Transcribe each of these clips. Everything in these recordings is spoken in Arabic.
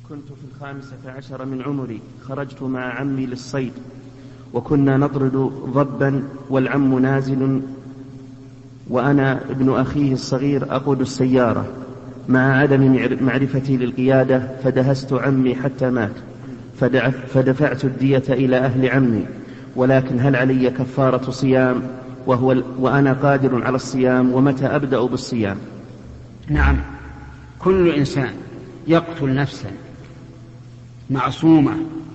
كنت في 15 من عمري، خرجت مع عمي للصيد، وكنا نطرد ضبا والعم نازل، وأنا ابن أخيه الصغير أقود السيارة مع عدم معرفتي للقيادة، فدهست عمي حتى مات، فدفعت الدية إلى أهل عمي. ولكن هل علي كفارة صيام وأنا قادر على الصيام؟ ومتى أبدأ بالصيام؟ نعم، كل إنسان يقتل نفسا معصومة،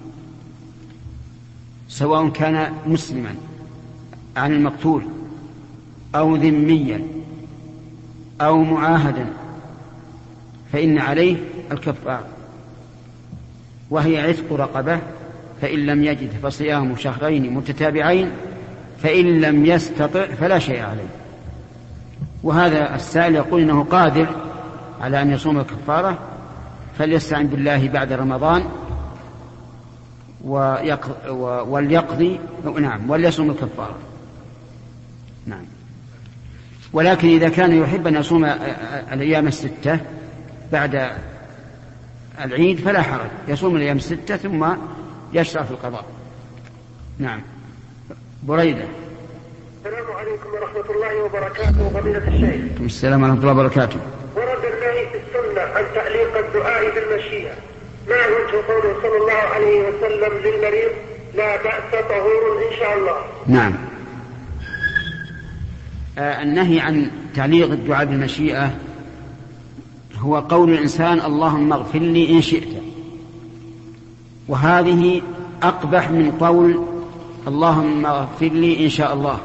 سواء كان مسلما عن المقتول أو ذميا أو معاهدا، فإن عليه الكفارة، وهي عتق رقبة، فإن لم يجد فصيام شهرين متتابعين، فإن لم يستطع فلا شيء عليه. وهذا السائل يقول إنه قادر على أن يصوم الكفارة، فليستعن بالله بعد رمضان وليقضي، نعم، وليصوم الكفارة. نعم. ولكن إذا كان يحب أن يصوم الأيام 6 بعد العيد فلا حرج، يصوم الأيام 6 ثم يشرع في القضاء. نعم. بريدة. السلام عليكم ورحمة الله وبركاته. فضيلة الشيخ. السلام ورحمة الله وبركاته. ورد النهي في السنة عن تعليق الدعاء بالمشيئة، ما وجه قوله صلى الله عليه وسلم للمريض لا بأس طهور إن شاء الله؟ نعم. النهي عن تعليق الدعاء بالمشيئة هو قول الإنسان اللهم اغفر لي إن شئت، وهذه أقبح من قول اللهم اغفر لي إن شاء الله.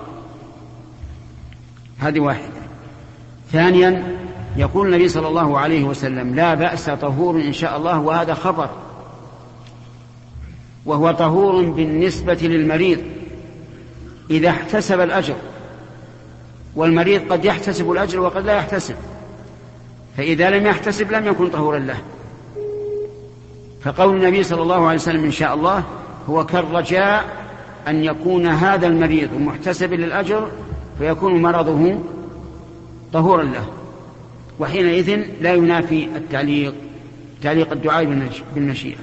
هذه واحدة. ثانيا، يقول النبي صلى الله عليه وسلم لا بأس طهور إن شاء الله، وهذا خبر، وهو طهور بالنسبة للمريض إذا احتسب الأجر، والمريض قد يحتسب الأجر وقد لا يحتسب، فإذا لم يحتسب لم يكن طهورا له. فقول النبي صلى الله عليه وسلم إن شاء الله هو كالرجاء أن يكون هذا المريض محتسب للأجر فيكون مرضه طهورا له، وحينئذ لا ينافي تعليق الدعاء بالمشيئة.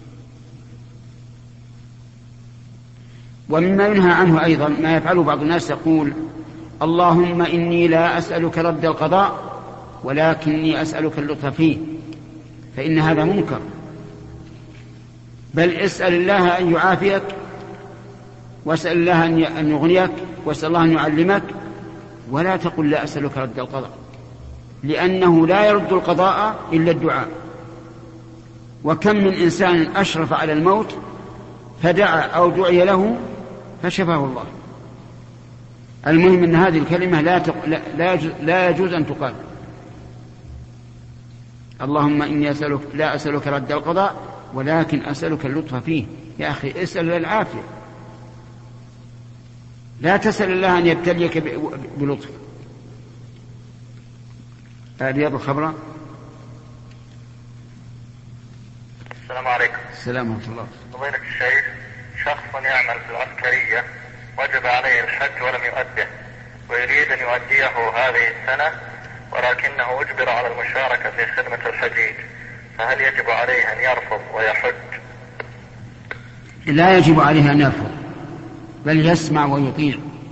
ومما ينهى عنه أيضا ما يفعله بعض الناس، يقول اللهم إني لا أسألك رد القضاء ولكني أسألك اللطف فيه، فإن هذا منكر، بل اسأل الله أن يعافيك، واسأل الله أن يغنيك، واسأل الله أن يعلمك، ولا تقل لا أسألك رد القضاء، لأنه لا يرد القضاء إلا الدعاء. وكم من إنسان أشرف على الموت فدعا أو دعي له فشفاه الله. المهم أن هذه الكلمة لا يجوز أن تقال. اللهم إني لا أسألك رد القضاء ولكن أسألك اللطف فيه. يا أخي اسأل العافية، لا تسأل الله أن يبتليك بلطف. رياض الخبرة. السلام عليكم. السلام ورحمة الله. فضيلة الشيخ، شخص يعمل في العسكرية وجب عليه الحج ولم يؤده، ويريد أن يؤديه هذه السنة ولكنه أجبر على المشاركة في خدمة الحجيج، فهل يجب عليه أن يرفض ويحج؟ لا يجب عليه أن يرفض، بل يسمع ويطيع.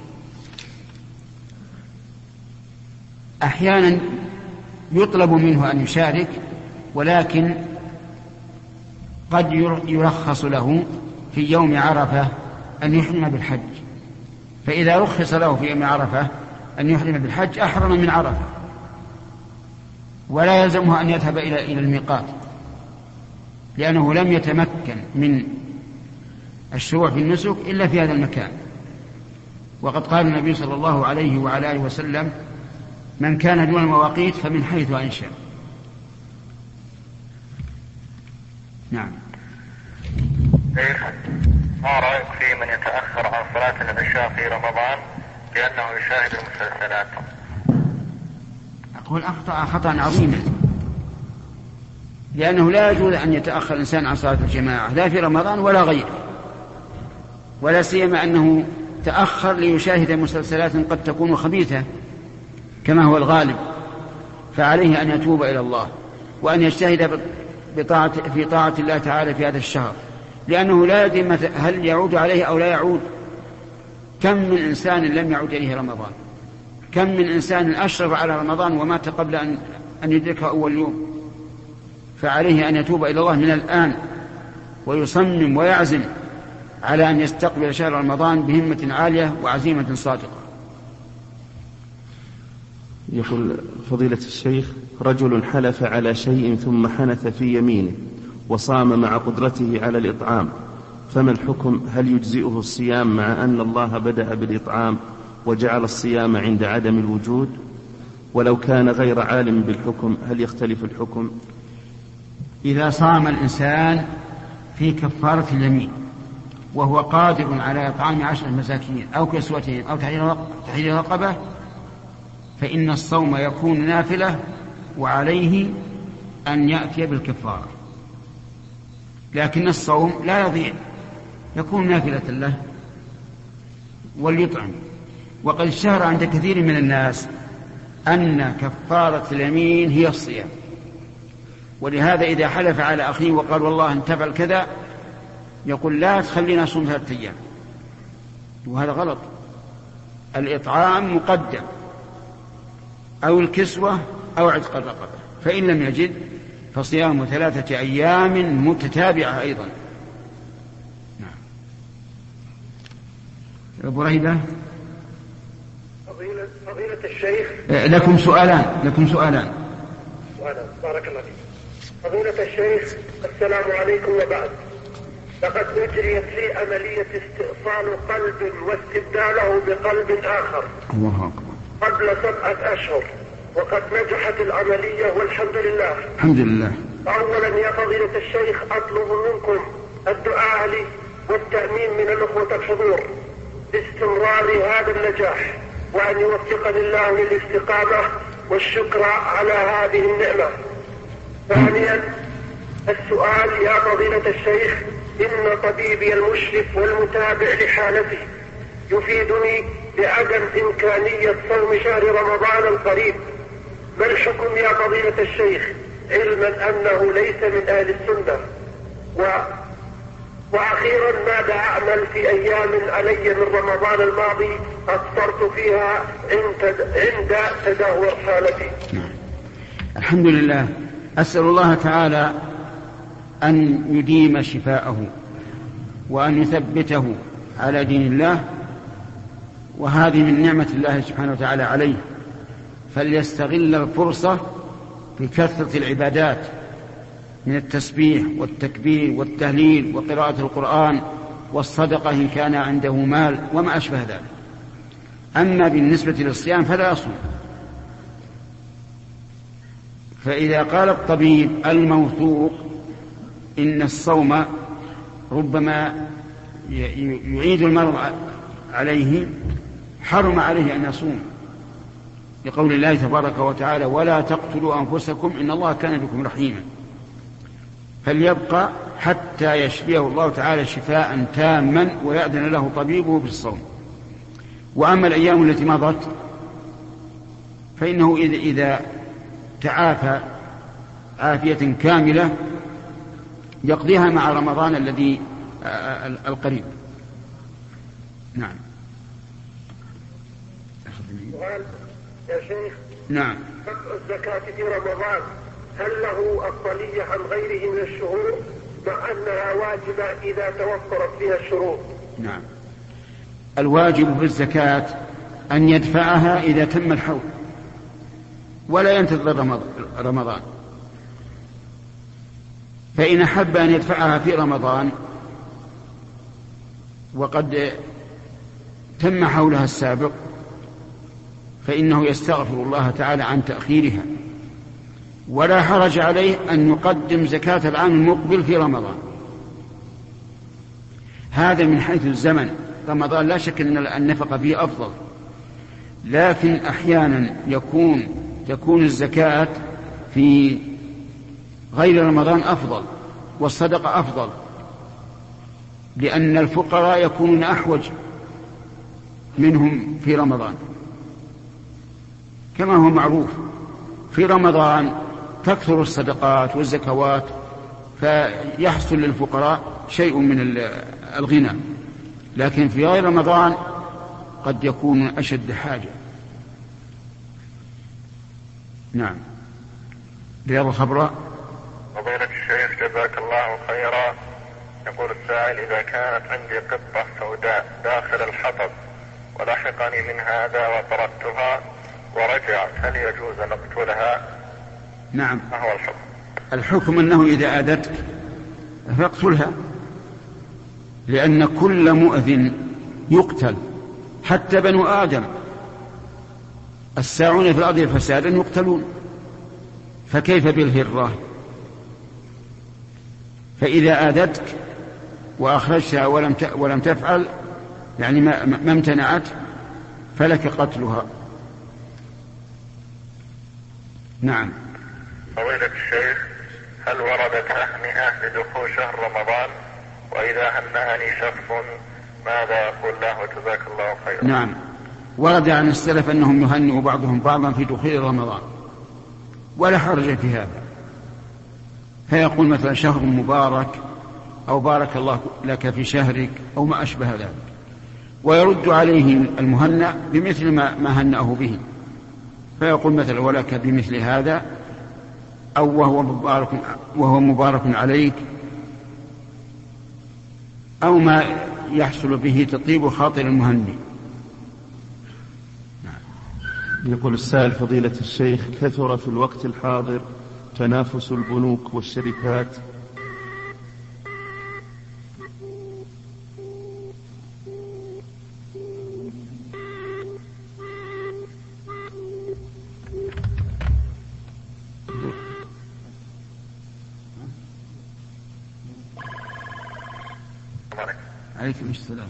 أحيانا يطلب منه أن يشارك، ولكن قد يرخص له في يوم عرفة أن يحرم بالحج، فإذا رخص له في يوم عرفة أن يحرم بالحج أحرم من عرفة، ولا يلزمه أن يذهب إلى الميقات، لأنه لم يتمكن من الشروع في النسك إلا في هذا المكان. وقد قال النبي صلى الله عليه وعلى آله وسلم من كان دون المواقيت فمن حيث أنشأ. نعم. ما رأيك في من يتأخر عن صلاة العشاء في رمضان لأنه يشاهد المسلسلات؟ أقول أخطأ خطأ عظيما، لأنه لا يجوز أن يتأخر الإنسان عن صلاة الجماعة لا في رمضان ولا غيره، ولا سيما أنه تأخر ليشاهد مسلسلات قد تكون خبيثة كما هو الغالب، فعليه أن يتوب إلى الله وأن يجتهد في طاعة الله تعالى في هذا الشهر، لأنه لا يدري هل يعود عليه أو لا يعود. كم من إنسان لم يعود إليه رمضان، كم من إنسان أشرف على رمضان ومات قبل أن يدركه أول يوم. فعليه أن يتوب إلى الله من الآن ويصمم ويعزم على أن يستقبل شهر رمضان بهمة عالية وعزيمة صادقة. يقول فضيلة الشيخ: رجل حلف على شيء ثم حنث في يمينه وصام مع قدرته على الإطعام، فما الحكم؟ هل يجزئه الصيام مع أن الله بدأ بالإطعام وجعل الصيام عند عدم الوجود؟ ولو كان غير عالم بالحكم هل يختلف الحكم؟ إذا صام الإنسان في كفارة اليمين وهو قادر على إطعام 10 مساكين أو كسوتهم أو تحرير رقبة، فإن الصوم يكون نافلة وعليه أن يأتي بالكفارة، لكن الصوم لا يضيع، يكون نافلة له وليطعم. وقد اشتهر عند كثير من الناس أن كفارة اليمين هي الصيام، ولهذا إذا حلف على أخيه وقال والله أن تفعل كذا يقول لا تخلينا نصوم 3 أيام، وهذا غلط. الإطعام مقدم أو الكسوة أو عتق الرقبة، فإن لم يجد فصيام 3 أيام متتابعة أيضا. نعم. أبو رهيبة، فضيلة الشيخ، لكم سؤالان. بارك الله فيك. فضيلة الشيخ، السلام عليكم وبعد. لقد أجريت لي عملية استئصال قلب واستبداله بقلب آخر قبل 7 أشهر، وقد نجحت العملية والحمد لله. الحمد لله. أولا يا فضيلة الشيخ، أطلب منكم الدعاء لي والتأمين من الأخوة الحضور باستمرار هذا النجاح، وأن يوفقني الله للاستقامة والشكر على هذه النعمة. ثانيا السؤال يا فضيلة الشيخ، إن طبيبي المشرف والمتابع لحالتي يفيدني بعدم إمكانية صوم شهر رمضان القريب، ما الحكم يا فضيلة الشيخ، علما أنه ليس من أهل السنة؟ وأخيرا ماذا أعمل في أيام علي من رمضان الماضي أفطرت فيها عند تدهور حالتي؟ الحمد لله. أسأل الله تعالى أن يديم شفاءه وأن يثبته على دين الله، وهذه من نعمة الله سبحانه وتعالى عليه، فليستغل الفرصة بكثرة العبادات من التسبيح والتكبير والتهليل وقراءة القرآن والصدقة إن كان عنده مال وما أشبه ذلك. أما بالنسبة للصيام فلا يصوم. فإذا قال الطبيب الموثوق إن الصوم ربما يعيد المرض عليه، حرم عليه أن يصوم، لقول الله تبارك وتعالى ولا تقتلوا أنفسكم إن الله كان بكم رحيما. فليبقى حتى يشفيه الله تعالى شفاء تاما ويأذن له طبيبه بالصوم. وأما الأيام التي مضت فإنه إذا تعافى عافية كاملة يقضيها مع رمضان الذي القريب. نعم. يا شيخ، نعم. الزكاة في رمضان هل له أفضلية عن غيره من الشهور، مع أنها واجبة إذا توفرت فيها الشروط؟ نعم. الواجب في الزكاة أن يدفعها إذا تم الحول ولا ينتظر رمضان. فإن أحب أن يدفعها في رمضان وقد تم حولها السابق فإنه يستغفر الله تعالى عن تأخيرها، ولا حرج عليه أن يقدم زكاة العام المقبل في رمضان. هذا من حيث الزمن. رمضان لا شك أن النفقة فيه أفضل، لكن أحيانا تكون الزكاة في غير رمضان أفضل والصدقة أفضل، لأن الفقراء يكونون أحوج منهم في رمضان. كما هو معروف في رمضان تكثر الصدقات والزكوات فيحصل للفقراء شيء من الغنى، لكن في غير رمضان قد يكون أشد حاجة. نعم. رياض الخبراء. فضيلة الشيخ جزاك الله خيرا، يقول السائل: إذا كانت عندي قطة سوداء داخل الحطب ولحقني من هذا وطردتها ورجعت، هل يجوز أن أقتلها؟ نعم. ما هو الحكم؟ الحكم أنه إذا آذتك فاقتلها، لأن كل مؤذن يقتل، حتى بنو آدم الساعون في الأرض فسادا يقتلون، فكيف بالهرة؟ فإذا آذتك وأخرجتها ولم تفعل، يعني ما امتنعت، فلك قتلها. نعم. فضيلة الشيخ، هل وردت تهنئة لدخول شهر رمضان؟ وإذا هنأني شخص ماذا أقول له؟ جزاك الله خيرا. نعم، ورد عن السلف أنهم يهنئوا بعضهم بعضا في دخول رمضان، ولا حرج في هذا، فيقول مثلا شهر مبارك، أو بارك الله لك في شهرك، أو ما أشبه ذلك، ويرد عليه المهنأ بمثل ما هنأه به، فيقول مثلا ولك بمثل هذا، أو وهو مبارك عليك، أو ما يحصل به تطيب خاطر المهني. يقول السائل: فضيلة الشيخ، كثر في الوقت الحاضر تنافس البنوك والشركات عليكم السلام.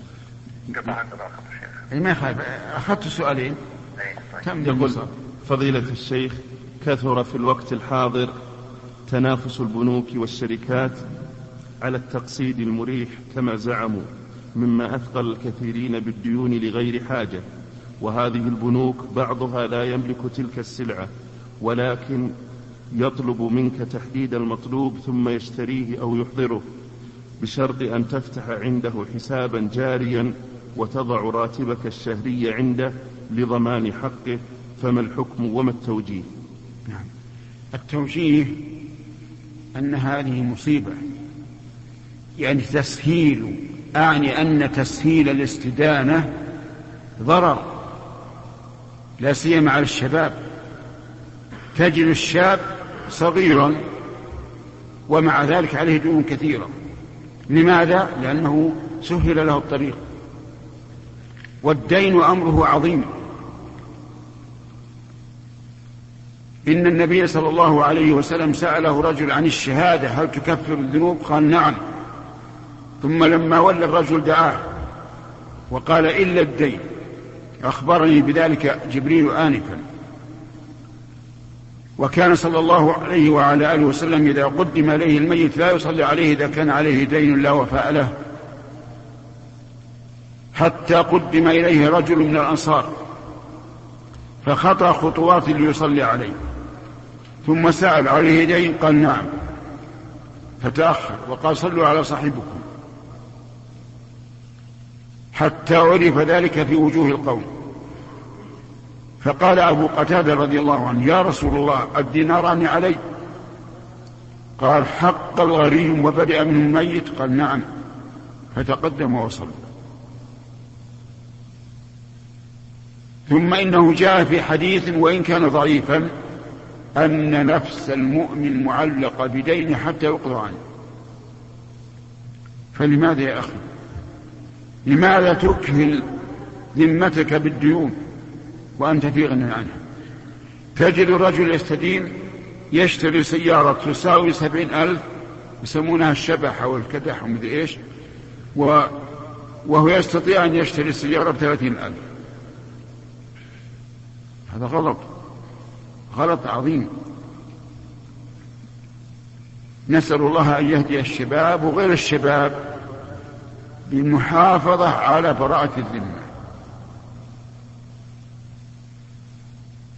ما يخالف، أخذت سؤالين. يقول فضيلة الشيخ: كثر في الوقت الحاضر تنافس البنوك والشركات على التقسيط المريح كما زعموا، مما أثقل الكثيرين بالديون لغير حاجة، وهذه البنوك بعضها لا يملك تلك السلعة، ولكن يطلب منك تحديد المطلوب ثم يشتريه أو يحضره، بشرط أن تفتح عنده حسابا جاريا وتضع راتبك الشهري عنده لضمان حقه، فما الحكم وما التوجيه؟ نعم. التوجيه أن هذه مصيبة، يعني أعني أن تسهيل الاستدانة ضرر، لا سيما على الشباب. تجد الشاب صغيرا ومع ذلك عليه ديون كثيرة. لماذا؟ لأنه سهل له الطريق، والدين أمره عظيم. إن النبي صلى الله عليه وسلم سأله رجل عن الشهادة: هل تكفر الذنوب؟ قال: نعم. ثم لما ولى الرجل دعاه وقال: إلا الدين. أخبرني بذلك جبريل آنفا. وكان صلى الله عليه وعلى آله وسلم إذا قدم إليه الميت لا يصلي عليه إذا كان عليه دين لا وفاء له، حتى قدم إليه رجل من الأنصار فخطى خطوات ليصلي عليه، ثم سأل: عليه دين؟ قال: نعم. فتأخر وقال: صلوا على صاحبكم، حتى عرف ذلك في وجوه القوم. فقال أبو قتادة رضي الله عنه: يا رسول الله، الديناران علي؟ قال: حق الغريم وبدأ من الميت؟ قال: نعم. فتقدم وصل. ثم إنه جاء في حديث وإن كان ضعيفا أن نفس المؤمن معلقة بدين حتى يقضى عنه. فلماذا يا أخي؟ لماذا تكهل ذمتك بالديون وأنت في غنى عنها؟ تجد الرجل يستدين، يشتري سيارة تساوي 70,000، يسمونها الشبح والكدح ومدري إيش، وهو يستطيع أن يشتري سيارة ب30,000. هذا غلط عظيم. نسأل الله أن يهدي الشباب وغير الشباب بالمحافظة على براءة الذمة.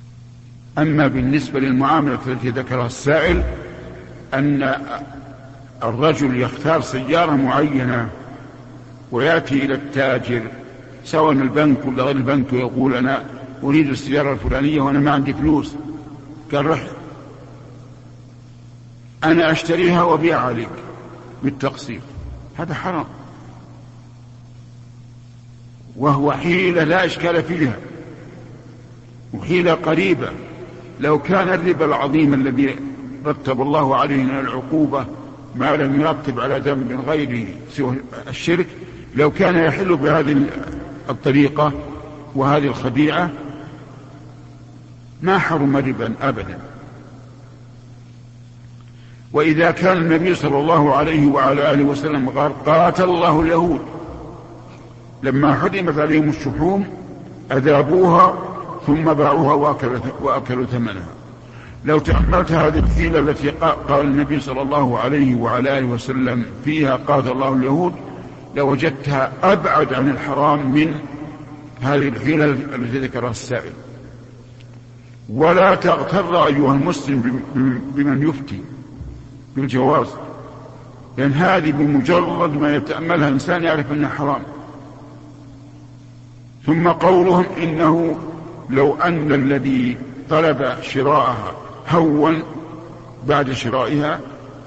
أما بالنسبة للمعاملة التي ذكرها السائل، أن الرجل يختار سيارة معينة ويأتي إلى التاجر سواء البنك ولا غير البنك ويقول أنا أريد السيارة الفلانية وأنا ما عندي فلوس، قال رح أنا أشتريها وأبيع عليك بالتقسيط، هذا حرام، وهو حيلة لا إشكال فيها وحيلة قريبة. لو كان الربا العظيم الذي رتب الله علينا العقوبة ما لم يرتب على ذنب غيره سوى الشرك، لو كان يحل بهذه الطريقة وهذه الخديعة ما حرم ربا أبدا. وإذا كان النبي صلى الله عليه وعلى آله وسلم قاتل الله اليهود لما حرمت عليهم الشحوم أذابوها ثم باعوها وأكلوا ثمنها. لو تأملت هذه الحيلة التي قال النبي صلى الله عليه وعلى آله وسلم فيها قاتل الله اليهود لوجدتها أبعد عن الحرام من هذه الحيلة التي ذكرها السائل. ولا تغتر أيها المسلم بمن يفتي بالجواز، لأن هذه بمجرد ما يتأملها الإنسان يعرف أنها حرام. ثم قولهم إنه لو أن الذي طلب شراءها هون بعد شراء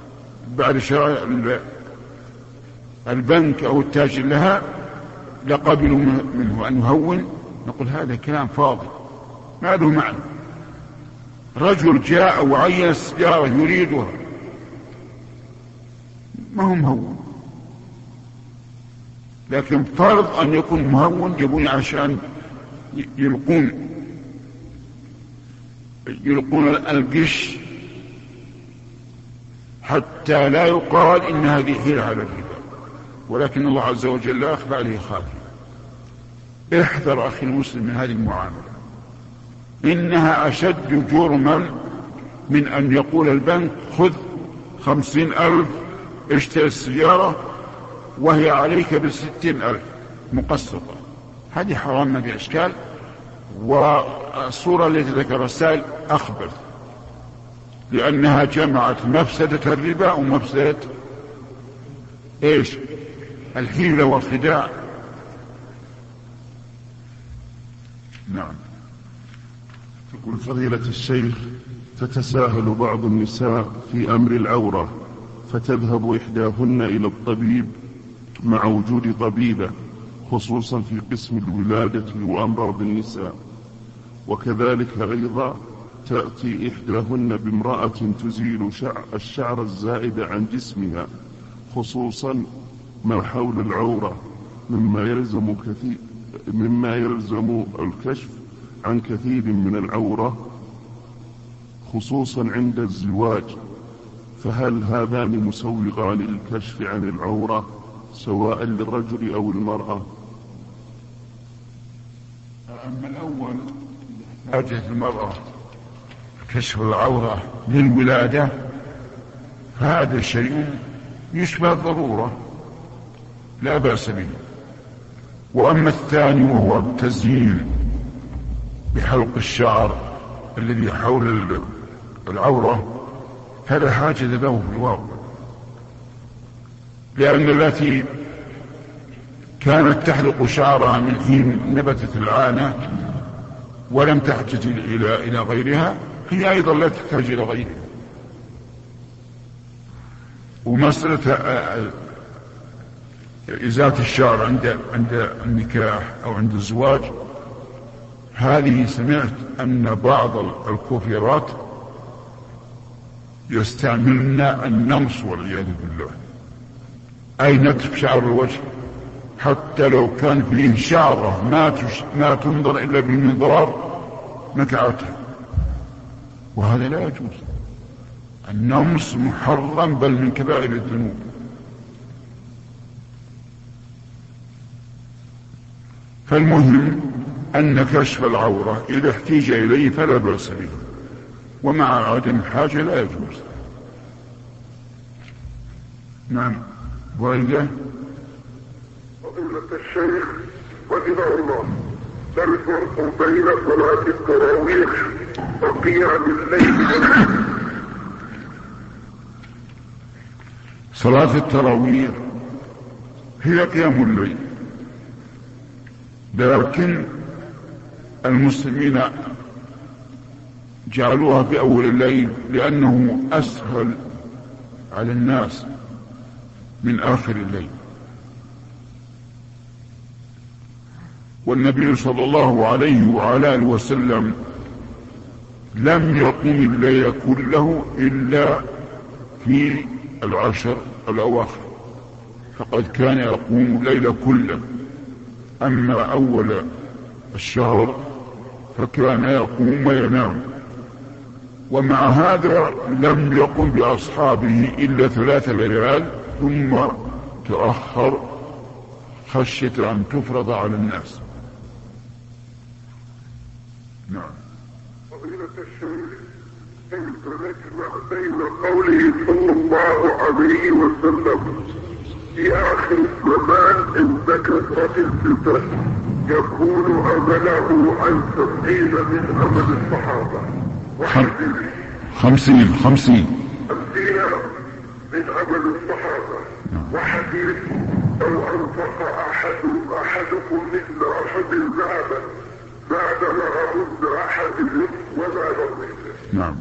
البنك أو التاجر لها لقبلوا منه أن يهون، نقول هذا كلام فاضي ما له معنى. رجل جاء وعين السيارة يريدها ما هو مهون، لكن فرض أن يكون مهون يبون عشان يلقون القش حتى لا يقال إن هذه حيلة على الربا، ولكن الله عز وجل لا يخفى عليه خافية. احذر أخي المسلم من هذه المعاملة، إنها أشد جرما من أن يقول البنك خذ 50,000 اشتري السيارة وهي عليك ب60,000 مقسطة. هذه حرام ما في إشكال. والصورة التي ذكر السائل أخبث، لأنها جمعت مفسدة الربا ومفسدة الحيلة والخداع. نعم. تقول فضيلة الشيخ تتساهل بعض النساء في أمر العورة فتذهب إحداهن إلى الطبيب مع وجود طبيبة خصوصا في قسم الولادة وأمراض النساء، وكذلك أيضا تأتي إحداهن بامرأة تزيل الشعر الزائد عن جسمها خصوصا ما حول العورة مما يلزم الكشف عن كثير من العورة خصوصا عند الزواج، فهل هذان مسوغان للكشف عن العورة سواء للرجل أو المرأة؟ أما الأول حاجة المرأة كشف العورة للولادة هذا شيء يشبه الضرورة لا بأس به. وأما الثاني وهو التزيين بحلق الشعر الذي حول العورة فلا حاجة له في الواقع، لأن التي كانت تحلق شعرها من حين نبتت العانة ولم تحتاج إلى غيرها هي أيضا لا تحتاج إلى غيرها. ومسألة إزالة الشعر عند النكاح أو عند الزواج هذه سمعت أن بعض الكوفيرات يستعملن النمص والعياذ بالله، أي نتف شعر الوجه حتى لو كان فيه شعره ما تنظر إلا بالمنظار نكعتها، وهذا لا يجوز. النمص محرم بل من كبائر الذنوب. فالمهم أن كشف العورة إذا احتيج إليه فلا بأس به، ومع عدم الحاجة لا يجوز. نعم. وإذا فضيلة الشيخ وإذا الله لا الفرق بين صلاة التراويح وقيام الليل صلاة التراويح هي قيام الليل، لكن المسلمين جعلوها في أول الليل لأنه أسهل على الناس من آخر الليل. والنبي صلى الله عليه وعلى آله وسلم لم يقم الليل كله إلا في العشر الأواخر، فقد كان يقوم الليل كله. أما أول الشهر فكان يقوم وينام، ومع هذا لم يقم بأصحابه إلا 3 ليال ثم تأخر خشية أن تفرض على الناس. نعم. فضيلة الشيخ، كيف نجمع بين قوله صلى الله عليه وسلم في آخر الزمان إن كثرت الفتن يكون أمله عن 70 من أمل الصحابة، 50 من أمل الصحابة، وحديث لو أنفق أحدكم مثل أحد ذهبا ما بلغ مد أحدهم ولا نصيبه. نعم.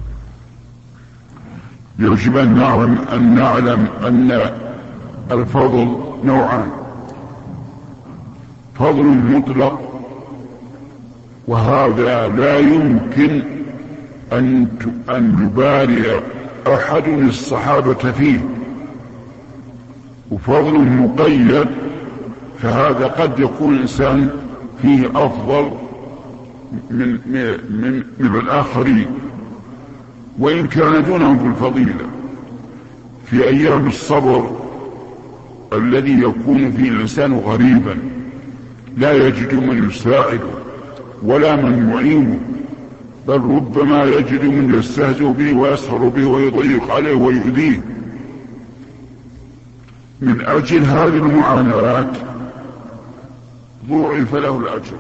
يجب أن نعلم أن الفضل نوعان: فضل مطلق، وهذا لا يمكن أن يبارع أحد الصحابة فيه، وفضل مقيد، فهذا قد يكون الإنسان فيه أفضل من الآخرين وإن كان دونهم في الفضيلة. في أيام الصبر الذي يكون فيه الإنسان غريبا لا يجد من يساعده ولا من يعينه، بل ربما يجد من يستهزئ به ويسخر به ويضيق عليه ويؤذيه. من أجل هذه المعاناة ضوعف له الأجر.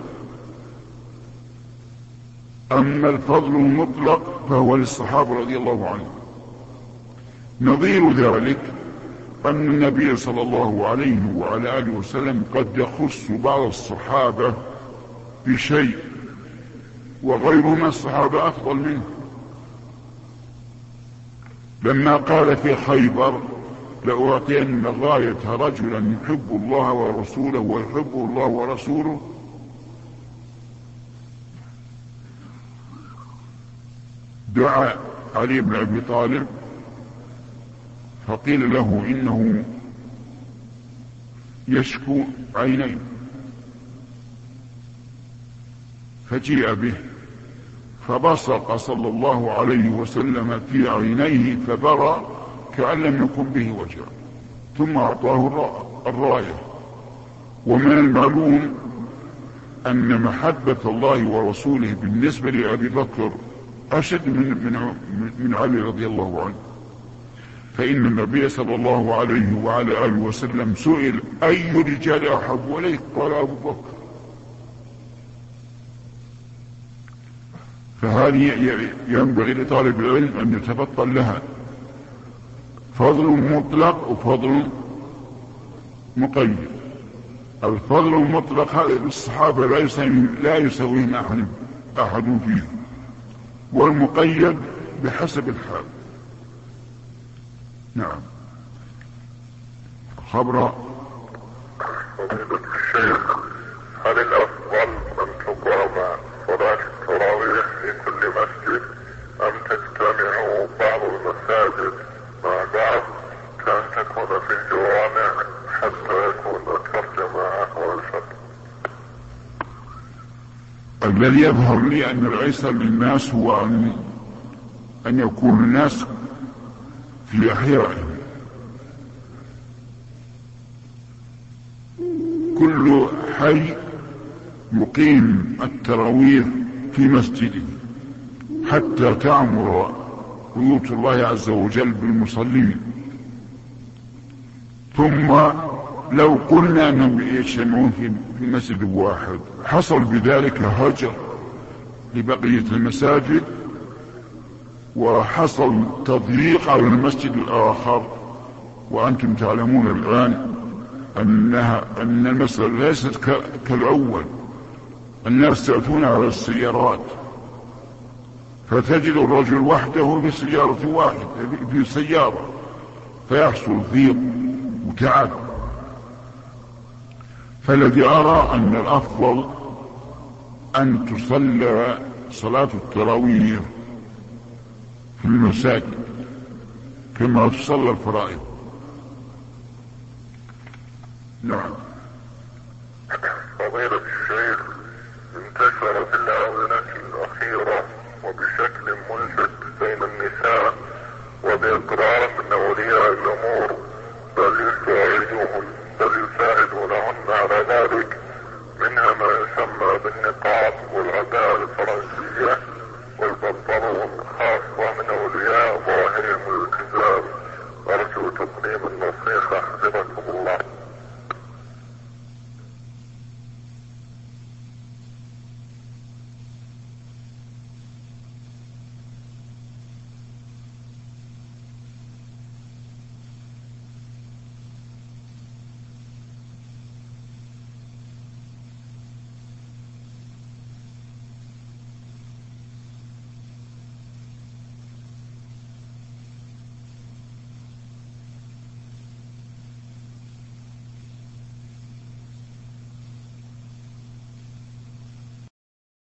أما الفضل المطلق فهو للصحابة رضي الله عنهم. نظير ذلك أن النبي صلى الله عليه وعلى آله وسلم قد يخص بعض الصحابة بشيء وغيرهم الصحابة أفضل منه، لما قال في خيبر: لأعطين غاية رجلا يحب الله ورسوله ويحبه الله ورسوله. دعا علي بن أبي طالب فقيل له إنه يشكو عينيه، فجيء به فبصق صلى الله عليه وسلم في عينيه فبرأ كأن لم يكن به وجع، ثم أعطاه الراية. ومن المعلوم أن محبة الله ورسوله بالنسبة لأبي بكر أشد من علي رضي الله عنه، فإن النبي صلى الله عليه وعلى آله وسلم سئل: أي رجال أحب إليك؟ قال: أبو بكر. فهذه ينبغي لطالب العلم أن يتفطن لها: فضل مطلق وفضل مقيد. الفضل المطلق هذا للصحابة لا يسويه أحد فيه، والمقيد بحسب الحال. نعم. خبر الشيخ: هل الأفضل أن تقام صلاة التراويح في كل مسجد أم تجتمع بعض المساجد مع بعض كأن تكون في الجوامع حتى يكون أكثر جماعة والفرق؟ الذي يظهر لي أن الأيسر للناس هو أن يكون الناس في أحيائهم، كل حي يقيم التراويح في مسجده حتى تعمر بيوت الله عز وجل بالمصلين. ثم لو قلنا أنهم يجتمعون في مسجد واحد حصل بذلك هجر لبقية المساجد، وحصل تضييق على المسجد الآخر، وأنتم تعلمون الآن أن المسألة ليست كالأول. الناس يأتون على السيارات، فتجد الرجل وحده في سيارة واحدة في سيارة، فيحصل ضيق وتعب. فالذي أرى أن الأفضل أن تصلى صلاة التراويح في المساجد كما تصلى الفرائض. نعم. فضيلة الشيخ، انتشر في الآونة الأخيرة وبشكل ملفت بين النساء وبإقرار